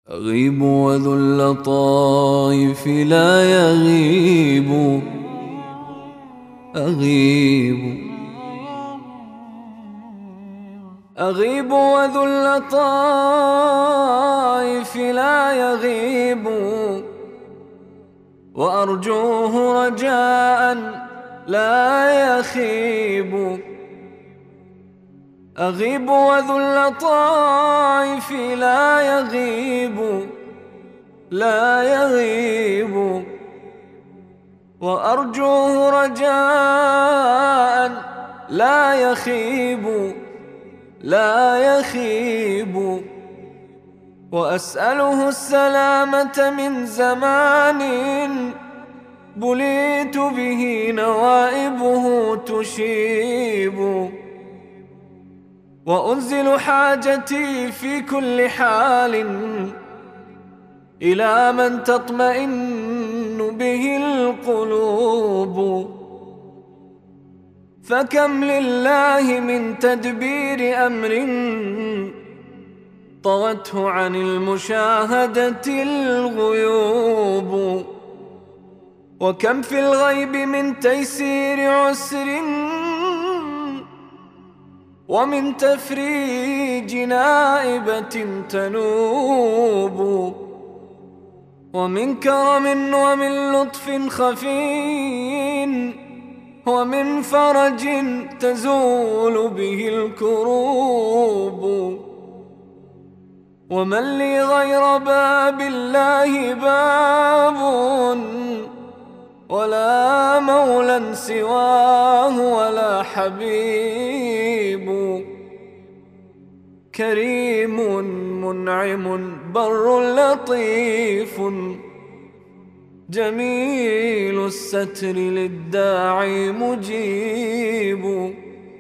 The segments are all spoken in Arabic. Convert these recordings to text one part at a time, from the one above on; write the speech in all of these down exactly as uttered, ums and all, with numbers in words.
أغيب وذو اللطائف لا يغيب. أغيب أغيب وذو اللطائف لا يغيب، وأرجوه رجاء لا يخيب. أغيب وذو اللطائف لا يغيب لا يغيب، وأرجوه رجاء لا يخيب لا يخيب. وأسأله السلامة من زمان بليت به نوائبه تشيب، وأنزل حاجتي في كل حال إلى من تطمئن به القلوب. فكم لله من تدبير أمر طوته عن المشاهدة الغيوب، وكم في الغيب من تيسير عسر ومن تفريج نائبة تنوب، ومن كرم ومن لطف خفي ومن فرج تزول به الكروب. ومن لي غير باب الله باب، ولا مولى سواه ولا حبيب. كريم منعم بر لطيف جميل الستر للداعي مجيب.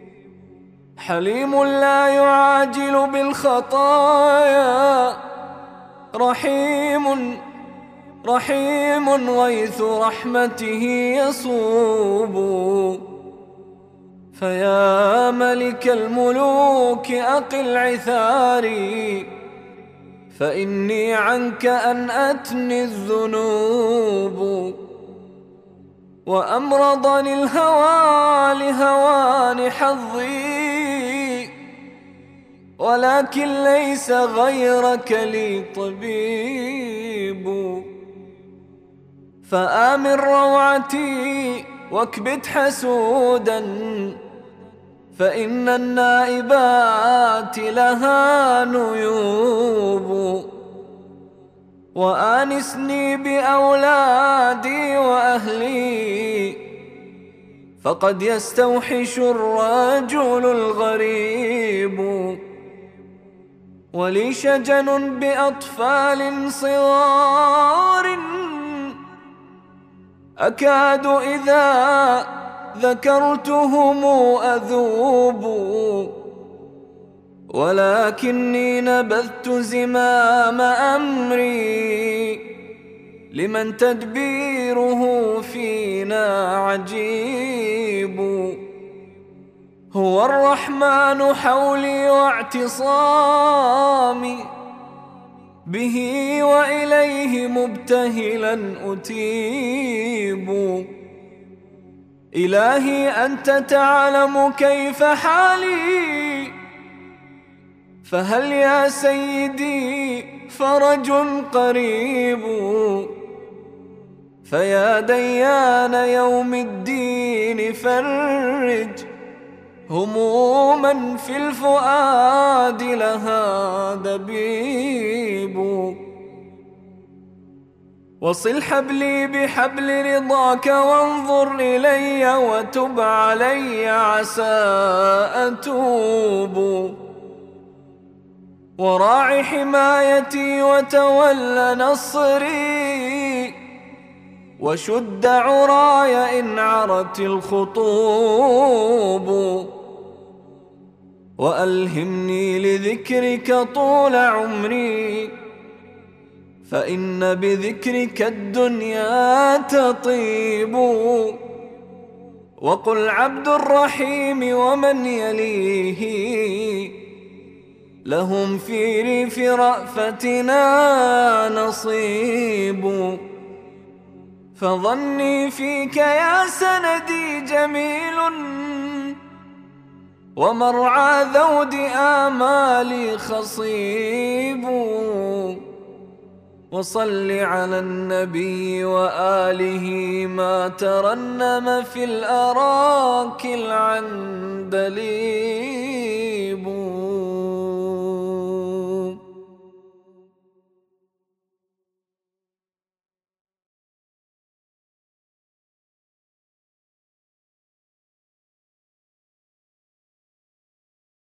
حليم لا يعاجل بالخطايا، رحيم رحيم غيث رحمته يصوب. فيا ملك الملوك أقل عثاري، فإني عنك أنأتني الذنوب. وأمرضني الهوى لهوان حظي، ولكن ليس غيرك لي طبيب. فآمن روعتي واكبت حسودا، فإن النائبات لها نيوب. وآنسني بأولادي وأهلي، فقد يستوحش الرجل الغريب. ولي شجن بأطفال صغار، أكاد إذا ذكرتهم أذوب. ولكني نبذت زمام أمري لمن تدبيره فينا عجيب. هو الرحمن حولي واعتصامي، به وإليه مبتهلا أتيب. إلهي أنت تعلم كيف حالي، فهل يا سيدي فرج قريب. فيا ديان يوم الدين فرج هموما في الفؤاد لها دبيب. وصل حبلي بحبل رضاك وانظر إلي وتب علي عسى أتوب. وراعي حمايتي وتول نصري، وشد عراي إن عرت الخطوب. وألهمني لذكرك طول عمري، فإن بذكرك الدنيا تطيب. وقل عبد الرحيم ومن يليه لهم في ريف رأفتنا نصيب. فظني فيك يا سندي جميل، ومرعى ذود آمالي خصيب. وصل على النبي وآله ما ترنم في الأراك العندليب.